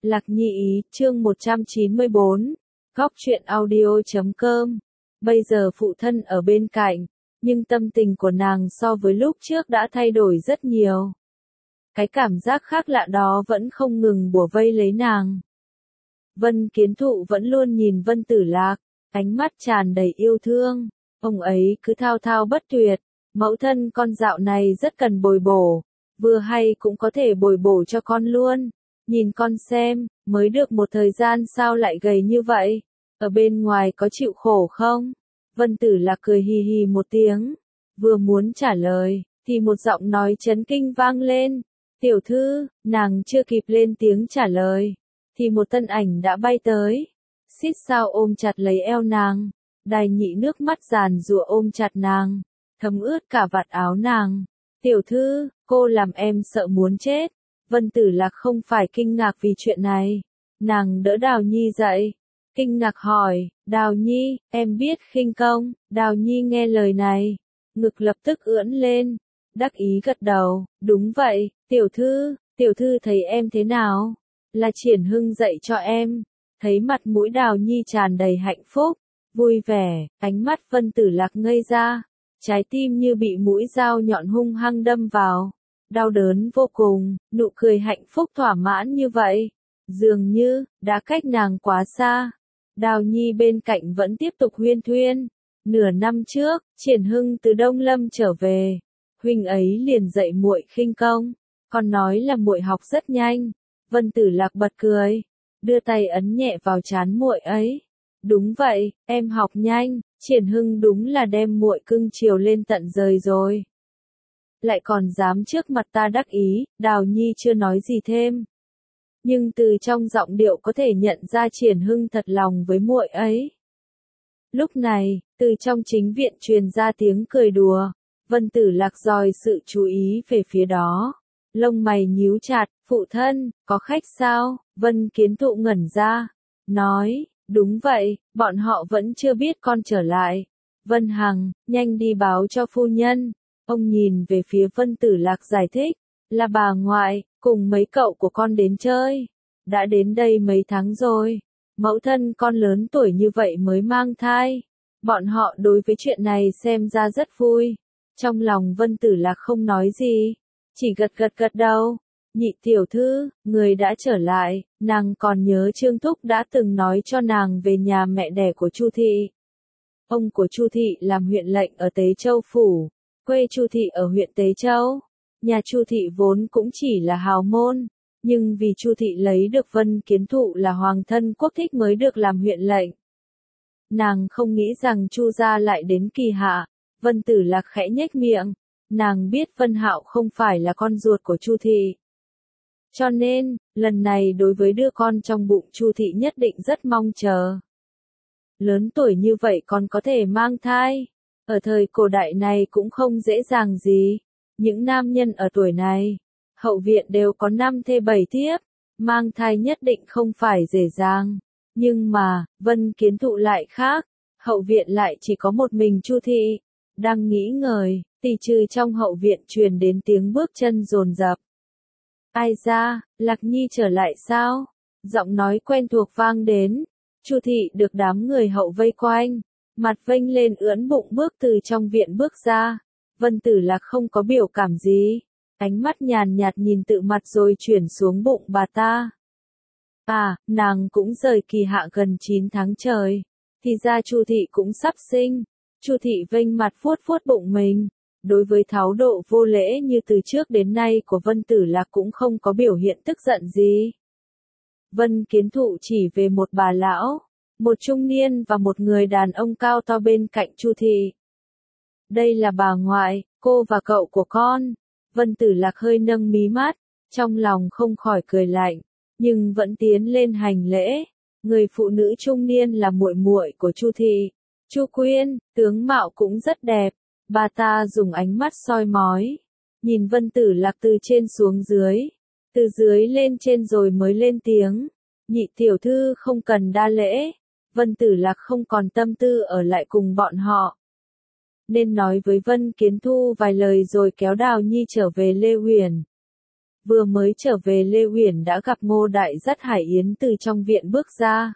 Lạc Nhi ý, chương 194, Góc truyện audio.com. Bây giờ phụ thân ở bên cạnh, nhưng tâm tình của nàng so với lúc trước đã thay đổi rất nhiều. Cái cảm giác khác lạ đó vẫn không ngừng bủa vây lấy nàng. Vân Kiến Thụ vẫn luôn nhìn Vân Tử Lạc, ánh mắt tràn đầy yêu thương. Ông ấy cứ thao thao bất tuyệt, mẫu thân con dạo này rất cần bồi bổ, vừa hay cũng có thể bồi bổ cho con luôn. Nhìn con xem, mới được một thời gian sao lại gầy như vậy, ở bên ngoài có chịu khổ không? Vân Tử Lạc cười hì hì một tiếng, vừa muốn trả lời, thì một giọng nói chấn kinh vang lên. Tiểu thư, nàng chưa kịp lên tiếng trả lời, thì một thân ảnh đã bay tới, xít sao ôm chặt lấy eo nàng. Đài Nhị nước mắt giàn giụa ôm chặt nàng, thấm ướt cả vạt áo nàng. Tiểu thư, cô làm em sợ muốn chết. Vân Tử Lạc không phải kinh ngạc vì chuyện này. Nàng đỡ Đào Nhi dậy, kinh ngạc hỏi, Đào Nhi, em biết khinh công? Đào Nhi nghe lời này, ngực lập tức ưỡn lên, đắc ý gật đầu, đúng vậy, tiểu thư thấy em thế nào? Là Triển Hưng dạy cho em. Thấy mặt mũi Đào Nhi tràn đầy hạnh phúc, vui vẻ, ánh mắt Vân Tử Lạc ngây ra, trái tim như bị mũi dao nhọn hung hăng đâm vào. Đau đớn vô cùng, nụ cười hạnh phúc thỏa mãn như vậy, dường như đã cách nàng quá xa. Đào Nhi bên cạnh vẫn tiếp tục huyên thuyên. Nửa năm trước, Triển Hưng từ Đông Lâm trở về, huynh ấy liền dạy muội khinh công, còn nói là muội học rất nhanh. Vân Tử Lạc bật cười, đưa tay ấn nhẹ vào trán muội ấy. Đúng vậy, em học nhanh, Triển Hưng đúng là đem muội cưng chiều lên tận rời rồi. Lại còn dám trước mặt ta đắc ý. Đào Nhi chưa nói gì thêm, nhưng từ trong giọng điệu có thể nhận ra Triển Hưng thật lòng với muội ấy. Lúc này, từ trong chính viện truyền ra tiếng cười đùa. Vân Tử Lạc dòi sự chú ý về phía đó, lông mày nhíu chặt. Phụ thân, có khách sao? Vân Kiến Thụ ngẩn ra, nói, đúng vậy, bọn họ vẫn chưa biết con trở lại. Vân Hằng, nhanh đi báo cho phu nhân. Ông nhìn về phía Vân Tử Lạc giải thích, là bà ngoại, cùng mấy cậu của con đến chơi. Đã đến đây mấy tháng rồi, mẫu thân con lớn tuổi như vậy mới mang thai. Bọn họ đối với chuyện này xem ra rất vui. Trong lòng Vân Tử Lạc không nói gì, chỉ gật đầu. Nhị tiểu thư, người đã trở lại, nàng còn nhớ Trương Thúc đã từng nói cho nàng về nhà mẹ đẻ của Chu Thị. Ông của Chu Thị làm huyện lệnh ở Tế Châu Phủ, quê Chu Thị ở huyện Tế Châu. Nhà Chu Thị vốn cũng chỉ là hào môn, nhưng vì Chu Thị lấy được Vân Kiến Thụ là hoàng thân quốc thích mới được làm huyện lệnh. Nàng không nghĩ rằng Chu gia lại đến kỳ hạ. Vân Tử Lạc khẽ nhếch miệng, nàng biết Vân Hạo không phải là con ruột của Chu Thị. Cho nên, lần này đối với đứa con trong bụng Chu Thị nhất định rất mong chờ. Lớn tuổi như vậy còn có thể mang thai, ở thời cổ đại này cũng không dễ dàng gì. Những nam nhân ở tuổi này, hậu viện đều có 5 thê 7 thiếp, mang thai nhất định không phải dễ dàng. Nhưng mà, Vân Kiến Thụ lại khác, hậu viện lại chỉ có một mình Chu Thị. Đang nghĩ ngợi, thì trừ trong hậu viện truyền đến tiếng bước chân dồn dập. Ai ra, Lạc Nhi trở lại sao? Giọng nói quen thuộc vang đến. Chu Thị được đám người hậu vây quanh, mặt vênh lên ưỡn bụng bước từ trong viện bước ra. Vân Tử Lạc không có biểu cảm gì, ánh mắt nhàn nhạt nhìn tự mặt rồi chuyển xuống bụng bà ta. À, nàng cũng rời kỳ hạ gần 9 tháng trời, thì ra Chu Thị cũng sắp sinh. Chu Thị vênh mặt vuốt vuốt bụng mình. Đối với thái độ vô lễ như từ trước đến nay của Vân Tử Lạc cũng không có biểu hiện tức giận gì. Vân Kiến Thụ chỉ về một bà lão, một trung niên và một người đàn ông cao to bên cạnh Chu Thị. Đây là bà ngoại, cô và cậu của con. Vân Tử Lạc hơi nâng mí mắt, trong lòng không khỏi cười lạnh, nhưng vẫn tiến lên hành lễ. Người phụ nữ trung niên là muội muội của Chu Thị, Chu Quyên, tướng mạo cũng rất đẹp. Bà ta dùng ánh mắt soi mói, nhìn Vân Tử Lạc từ trên xuống dưới, từ dưới lên trên rồi mới lên tiếng. Nhị tiểu thư không cần đa lễ. Vân Tử Lạc không còn tâm tư ở lại cùng bọn họ, nên nói với Vân Kiến Thu vài lời rồi kéo Đào Nhi trở về Lê Huyền. Vừa mới trở về Lê Uyển đã gặp Ngô Đại dắt Hải Yến từ trong viện bước ra.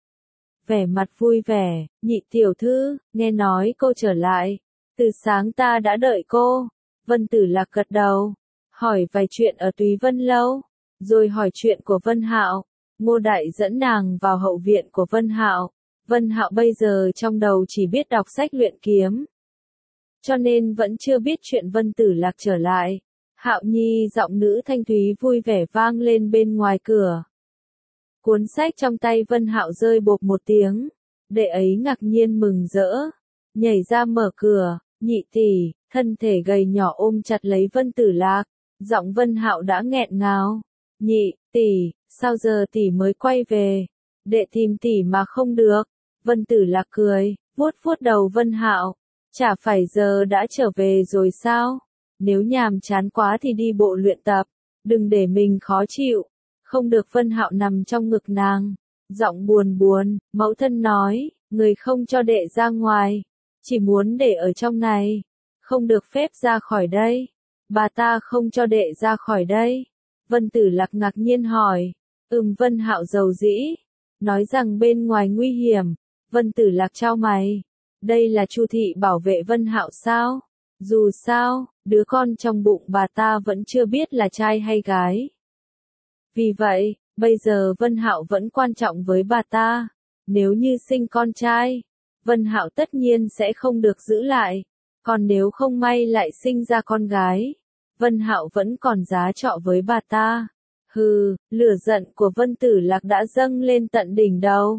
Vẻ mặt vui vẻ, nhị tiểu thư, nghe nói cô trở lại. Từ sáng ta đã đợi cô. Vân Tử Lạc gật đầu, hỏi vài chuyện ở Túy Vân Lâu, rồi hỏi chuyện của Vân Hạo. Ngô Đại dẫn nàng vào hậu viện của Vân Hạo. Vân Hạo bây giờ trong đầu chỉ biết đọc sách luyện kiếm, cho nên vẫn chưa biết chuyện Vân Tử Lạc trở lại. Hạo Nhi giọng nữ thanh thúy vui vẻ vang lên bên ngoài cửa. Cuốn sách trong tay Vân Hạo rơi bộp một tiếng, đệ ấy ngạc nhiên mừng rỡ, nhảy ra mở cửa, nhị tỷ, thân thể gầy nhỏ ôm chặt lấy Vân Tử Lạc, giọng Vân Hạo đã nghẹn ngào. Nhị tỷ, sao giờ tỷ mới quay về? Đệ tìm tỷ mà không được. Vân Tử Lạc cười, vuốt vuốt đầu Vân Hạo, chả phải giờ đã trở về rồi sao? Nếu nhàm chán quá thì đi bộ luyện tập, đừng để mình khó chịu. Không được. Vân Hạo nằm trong ngực nàng, giọng buồn buồn, mẫu thân nói, người không cho đệ ra ngoài, chỉ muốn để ở trong này, không được phép ra khỏi đây. Bà ta không cho đệ ra khỏi đây. Vân Tử Lạc ngạc nhiên hỏi. Vân Hạo dầu dĩ, nói rằng bên ngoài nguy hiểm. Vân Tử Lạc chau mày. Đây là Chu thị bảo vệ Vân Hạo sao? Dù sao, đứa con trong bụng bà ta vẫn chưa biết là trai hay gái. Vì vậy, bây giờ Vân Hạo vẫn quan trọng với bà ta. Nếu như sinh con trai, Vân Hạo tất nhiên sẽ không được giữ lại. Còn nếu không may lại sinh ra con gái, Vân Hạo vẫn còn giá trọ với bà ta. Hừ, lửa giận của Vân Tử Lạc đã dâng lên tận đỉnh đầu.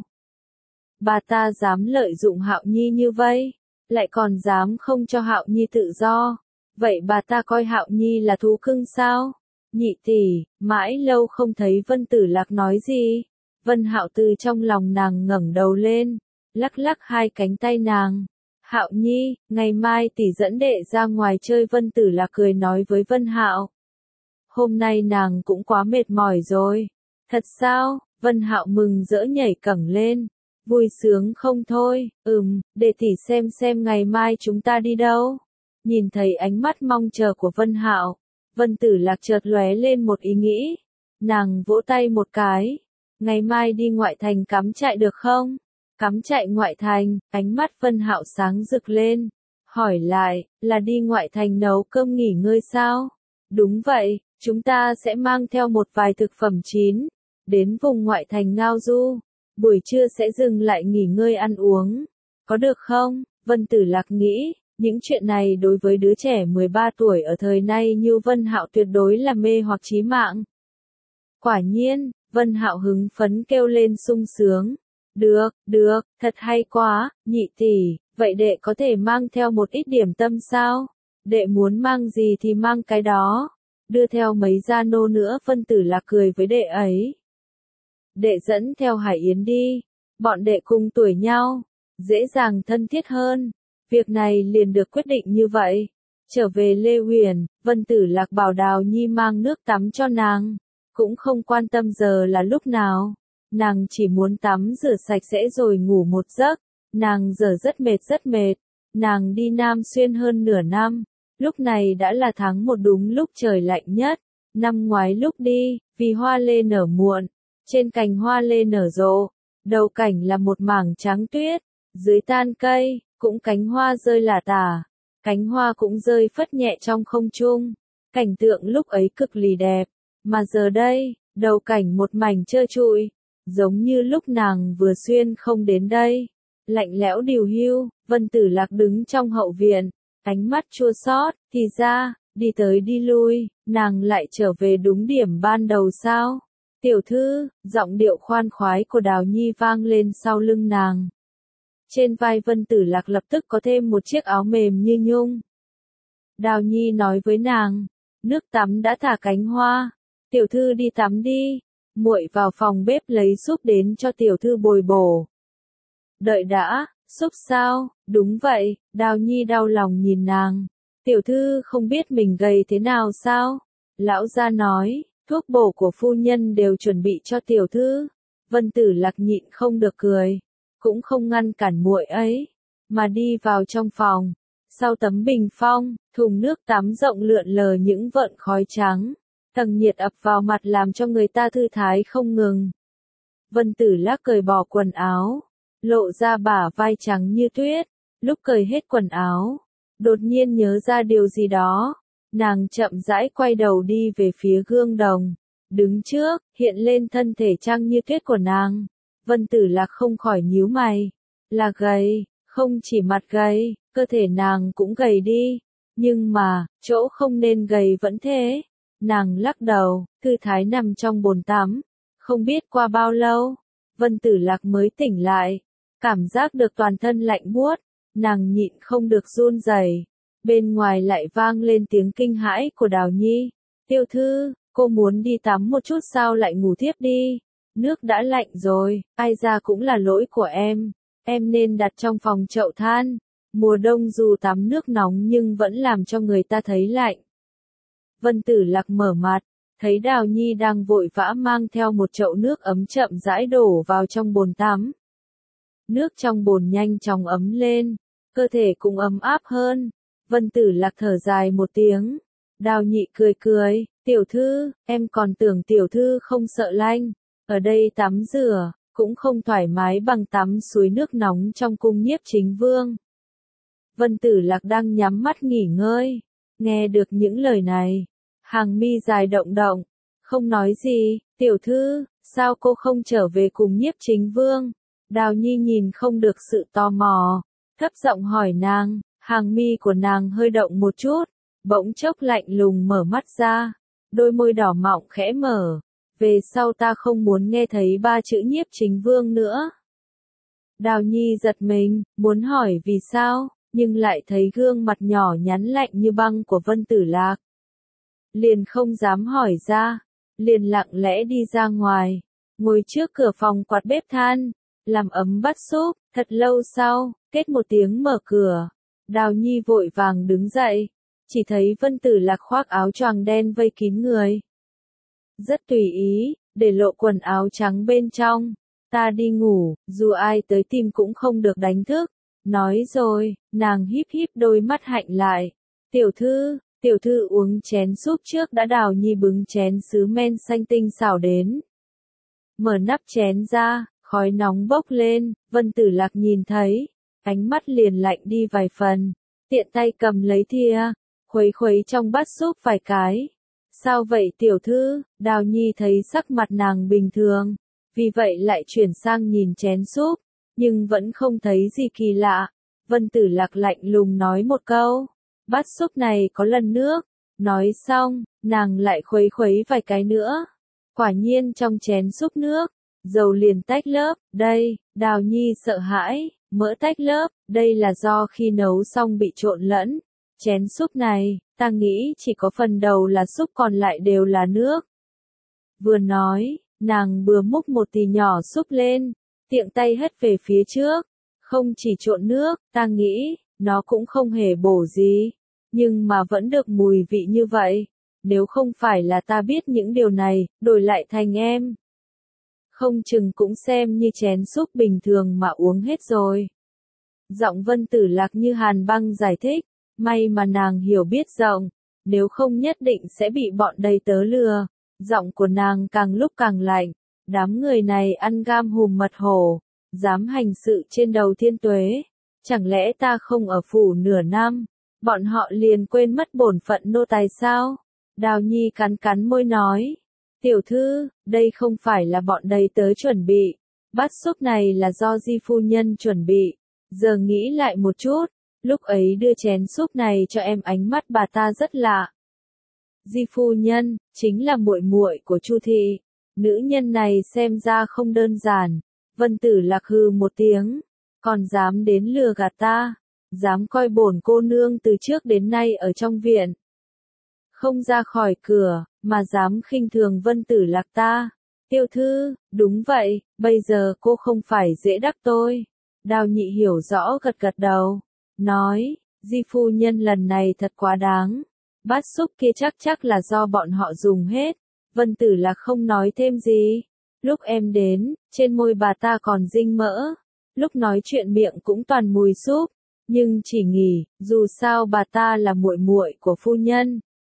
Bà ta dám lợi dụng Hạo Nhi như vậy, lại còn dám không cho Hạo Nhi tự do. Vậy bà ta coi Hạo Nhi là thú cưng sao? Nhị tỷ, mãi lâu không thấy Vân Tử Lạc nói gì. Vân Hạo từ trong lòng nàng ngẩng đầu lên, lắc lắc hai cánh tay nàng. Hạo Nhi, ngày mai tỷ dẫn đệ ra ngoài chơi. Vân Tử Lạc cười nói với Vân Hạo. Hôm nay nàng cũng quá mệt mỏi rồi. Thật sao? Vân Hạo mừng rỡ nhảy cẫng lên, vui sướng không thôi. Để tỷ xem ngày mai chúng ta đi đâu. Nhìn thấy ánh mắt mong chờ của Vân Hạo, Vân Tử Lạc chợt lóe lên một ý nghĩ. Nàng vỗ tay một cái. Ngày mai đi ngoại thành cắm trại được không? Cắm trại ngoại thành? Ánh mắt Vân Hạo sáng rực lên, hỏi lại, là đi ngoại thành nấu cơm nghỉ ngơi sao? Đúng vậy, chúng ta sẽ mang theo một vài thực phẩm chín, đến vùng ngoại thành ngao du. Buổi trưa sẽ dừng lại nghỉ ngơi ăn uống. Có được không? Vân Tử Lạc nghĩ, những chuyện này đối với đứa trẻ 13 tuổi ở thời nay như Vân Hạo tuyệt đối là mê hoặc chí mạng. Quả nhiên, Vân Hạo hứng phấn kêu lên sung sướng. Được, thật hay quá, nhị tỷ, vậy đệ có thể mang theo một ít điểm tâm sao? Đệ muốn mang gì thì mang cái đó. Đưa theo mấy gia nô nữa. Vân Tử Lạc cười với đệ ấy. Đệ dẫn theo Hải Yến đi, bọn đệ cùng tuổi nhau, dễ dàng thân thiết hơn. Việc này liền được quyết định như vậy. Trở về Lê Uyển, Vân Tử Lạc bảo Đào Nhi mang nước tắm cho nàng, cũng không quan tâm giờ là lúc nào. Nàng chỉ muốn tắm rửa sạch sẽ rồi ngủ một giấc. Nàng giờ rất mệt. Nàng đi Nam Xuyên hơn nửa năm. Lúc này đã là tháng 1 đúng lúc trời lạnh nhất. Năm ngoái lúc đi, vì hoa lê nở muộn, trên cành hoa lê nở rộ, đầu cảnh là một mảng trắng tuyết, dưới tan cây, cũng cánh hoa rơi lả tả, cánh hoa cũng rơi phất nhẹ trong không trung. Cảnh tượng lúc ấy cực lì đẹp, mà giờ đây, đầu cảnh một mảnh trơ trụi, giống như lúc nàng vừa xuyên không đến đây. Lạnh lẽo điều hưu. Vân Tử Lạc đứng trong hậu viện, ánh mắt chua xót. Thì ra, đi tới đi lui, nàng lại trở về đúng điểm ban đầu sao? Tiểu thư, giọng điệu khoan khoái của Đào Nhi vang lên sau lưng nàng. Trên vai Vân Tử Lạc lập tức có thêm một chiếc áo mềm như nhung. Đào Nhi nói với nàng, nước tắm đã thả cánh hoa, tiểu thư đi tắm đi, muội vào phòng bếp lấy súp đến cho tiểu thư bồi bổ. Đợi đã, súp sao? Đúng vậy. Đào Nhi đau lòng nhìn nàng. Tiểu thư không biết mình gầy thế nào sao? Lão gia nói, thuốc bổ của phu nhân đều chuẩn bị cho tiểu thư. Vân Tử Lạc nhịn không được cười, cũng không ngăn cản muội ấy, mà đi vào trong phòng. Sau tấm bình phong, thùng nước tắm rộng lượn lờ những vợn khói trắng. Tầng nhiệt ập vào mặt làm cho người ta thư thái không ngừng. Vân Tử Lạc cởi bỏ quần áo, lộ ra bả vai trắng như tuyết, lúc cởi hết quần áo, đột nhiên nhớ ra điều gì đó, nàng chậm rãi quay đầu đi về phía gương đồng, đứng trước, hiện lên thân thể trắng như tuyết của nàng. Vân Tử Lạc không khỏi nhíu mày, là gầy, không chỉ mặt gầy, cơ thể nàng cũng gầy đi, nhưng mà, chỗ không nên gầy vẫn thế. Nàng lắc đầu, thư thái nằm trong bồn tắm, không biết qua bao lâu, Vân Tử Lạc mới tỉnh lại, cảm giác được toàn thân lạnh buốt, nàng nhịn không được run rẩy. Bên ngoài lại vang lên tiếng kinh hãi của Đào Nhi. Tiểu thư, cô muốn đi tắm một chút sao lại ngủ thiếp đi? Nước đã lạnh rồi, ai ra cũng là lỗi của em nên đặt trong phòng chậu than. Mùa đông dù tắm nước nóng nhưng vẫn làm cho người ta thấy lạnh. Vân Tử Lạc mở mặt, thấy Đào Nhi đang vội vã mang theo một chậu nước ấm chậm rãi đổ vào trong bồn tắm. Nước trong bồn nhanh chóng ấm lên, cơ thể cũng ấm áp hơn. Vân Tử Lạc thở dài một tiếng. Đào Nhị cười cười, tiểu thư, em còn tưởng tiểu thư không sợ lạnh, ở đây tắm rửa, cũng không thoải mái bằng tắm suối nước nóng trong cung Nhiếp Chính Vương. Vân Tử Lạc đang nhắm mắt nghỉ ngơi, nghe được những lời này, hàng mi dài động động, không nói gì. Tiểu thư, sao cô không trở về cùng Nhiếp Chính Vương? Đào Nhi nhìn không được sự tò mò, thấp giọng hỏi nàng. Hàng mi của nàng hơi động một chút, bỗng chốc lạnh lùng mở mắt ra, đôi môi đỏ mọng khẽ mở. Về sau ta không muốn nghe thấy ba chữ Nhiếp Chính Vương nữa. Đào Nhi giật mình, muốn hỏi vì sao, nhưng lại thấy gương mặt nhỏ nhắn lạnh như băng của Vân Tử Lạc. Liền không dám hỏi ra, liền lặng lẽ đi ra ngoài, ngồi trước cửa phòng quạt bếp than, làm ấm bát súp. Thật lâu sau, kết một tiếng mở cửa. Đào Nhi vội vàng đứng dậy, chỉ thấy Vân Tử Lạc khoác áo choàng đen vây kín người. Rất tùy ý, để lộ quần áo trắng bên trong. Ta đi ngủ, dù ai tới tìm cũng không được đánh thức. Nói rồi, nàng híp híp đôi mắt hạnh lại. Tiểu thư uống chén súp trước đã. Đào Nhi bưng chén sứ men xanh tinh xảo đến. Mở nắp chén ra, khói nóng bốc lên, Vân Tử Lạc nhìn thấy. Ánh mắt liền lạnh đi vài phần, tiện tay cầm lấy thìa, khuấy khuấy trong bát súp vài cái. Sao vậy tiểu thư? Đào Nhi thấy sắc mặt nàng bình thường, vì vậy lại chuyển sang nhìn chén súp, nhưng vẫn không thấy gì kỳ lạ. Vân Tử Lạc lạnh lùng nói một câu, bát súp này có lần nước. Nói xong, nàng lại khuấy khuấy vài cái nữa. Quả nhiên trong chén súp nước, dầu liền tách lớp. Đây, Đào Nhi sợ hãi. Mỡ tách lớp, đây là do khi nấu xong bị trộn lẫn. Chén súp này, ta nghĩ chỉ có phần đầu là súp còn lại đều là nước. Vừa nói, nàng vừa múc một tí nhỏ súp lên, tiện tay hất về phía trước. Không chỉ trộn nước, ta nghĩ, nó cũng không hề bổ gì, nhưng mà vẫn được mùi vị như vậy. Nếu không phải là ta biết những điều này, đổi lại thành em, không chừng cũng xem như chén súp bình thường mà uống hết rồi. Giọng Vân Tử Lạc như hàn băng giải thích, may mà nàng hiểu biết rộng, nếu không nhất định sẽ bị bọn đầy tớ lừa. Giọng của nàng càng lúc càng lạnh, đám người này ăn gam hùm mật hổ, dám hành sự trên đầu thiên tuế. Chẳng lẽ ta không ở phủ nửa năm, bọn họ liền quên mất bổn phận nô tài sao? Đào Nhi cắn cắn môi nói. Tiểu thư, đây không phải là bọn đầy tớ chuẩn bị. Bát súp này là do Di phu nhân chuẩn bị. Giờ nghĩ lại một chút, lúc ấy đưa chén súp này cho em ánh mắt bà ta rất lạ. Di phu nhân, chính là muội muội của Chu thị. Nữ nhân này xem ra không đơn giản. Vân Tử Lạc hừ một tiếng. Còn dám đến lừa gạt ta. Dám coi bổn cô nương từ trước đến nay ở trong viện. Không ra khỏi cửa, mà dám khinh thường Vân Tử Lạc ta. Tiểu thư, đúng vậy, bây giờ cô không phải dễ đắc tôi. Đào Nhị hiểu rõ gật gật đầu. Nói, Di phu nhân lần này thật quá đáng. Bát súp kia chắc là do bọn họ dùng hết. Vân Tử Lạc không nói thêm gì. Lúc em đến, trên môi bà ta còn dinh mỡ. Lúc nói chuyện miệng cũng toàn mùi súp. Nhưng chỉ nghỉ, dù sao bà ta là muội muội của phu nhân.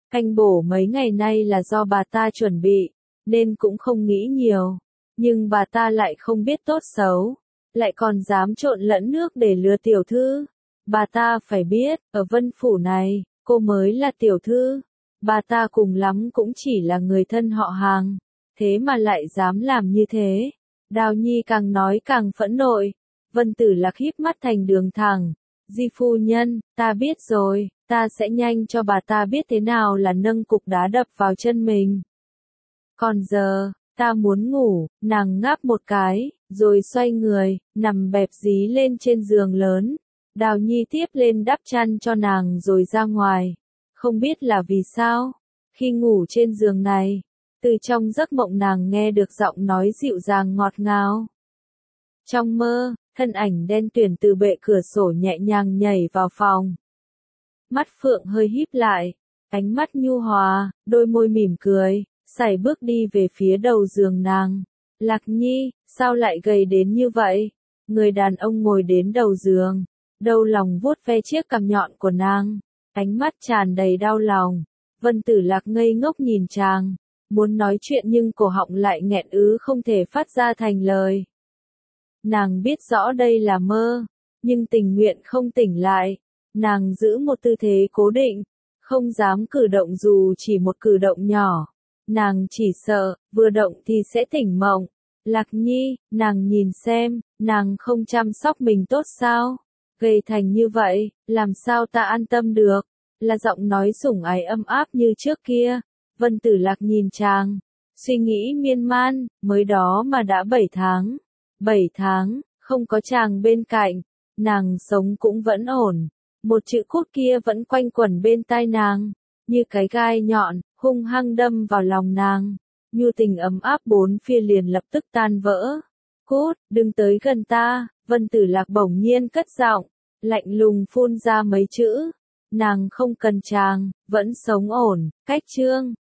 Canh bổ mấy ngày nay là do bà ta chuẩn bị, nên cũng không nghĩ nhiều. Nhưng bà ta lại không biết tốt xấu, lại còn dám trộn lẫn nước để lừa tiểu thư. Bà ta phải biết, ở Vân Phủ này, cô mới là tiểu thư. Bà ta cùng lắm cũng chỉ là người thân họ hàng, thế mà lại dám làm như thế. Đào Nhi càng nói càng phẫn nộ. Vân Tử Lạc híp mắt thành đường thẳng. Di phu nhân, ta biết rồi, ta sẽ nhanh cho bà ta biết thế nào là nâng cục đá đập vào chân mình. Còn giờ, ta muốn ngủ, nàng ngáp một cái, rồi xoay người, nằm bẹp dí lên trên giường lớn. Đào Nhi tiếp lên đắp chăn cho nàng rồi ra ngoài. Không biết là vì sao, khi ngủ trên giường này, từ trong giấc mộng nàng nghe được giọng nói dịu dàng ngọt ngào. Trong mơ, thân ảnh đen tuyền từ bệ cửa sổ nhẹ nhàng nhảy vào phòng. Mắt Phượng hơi híp lại, ánh mắt nhu hòa, đôi môi mỉm cười, sải bước đi về phía đầu giường nàng. Lạc Nhi, sao lại gầy đến như vậy? Người đàn ông ngồi đến đầu giường, đau lòng vuốt ve chiếc cằm nhọn của nàng, ánh mắt tràn đầy đau lòng. Vân Tử Lạc ngây ngốc nhìn chàng, muốn nói chuyện nhưng cổ họng lại nghẹn ứ không thể phát ra thành lời. Nàng biết rõ đây là mơ, nhưng tình nguyện không tỉnh lại. Nàng giữ một tư thế cố định, không dám cử động dù chỉ một cử động nhỏ. Nàng chỉ sợ, vừa động thì sẽ tỉnh mộng. Lạc Nhi, nàng nhìn xem, nàng không chăm sóc mình tốt sao? Gầy thành như vậy, làm sao ta an tâm được? Là giọng nói sủng ái ấm áp như trước kia. Vân Tử Lạc nhìn chàng, suy nghĩ miên man, mới đó mà đã 7 tháng. 7 tháng, không có chàng bên cạnh, nàng sống cũng vẫn ổn. Một chữ cút kia vẫn quanh quẩn bên tai nàng, như cái gai nhọn, hung hăng đâm vào lòng nàng. Nhu tình ấm áp bốn phía liền lập tức tan vỡ. Cút, đừng tới gần ta, Vân Tử Lạc bỗng nhiên cất giọng, lạnh lùng phun ra mấy chữ. Nàng không cần chàng, vẫn sống ổn. Cách chương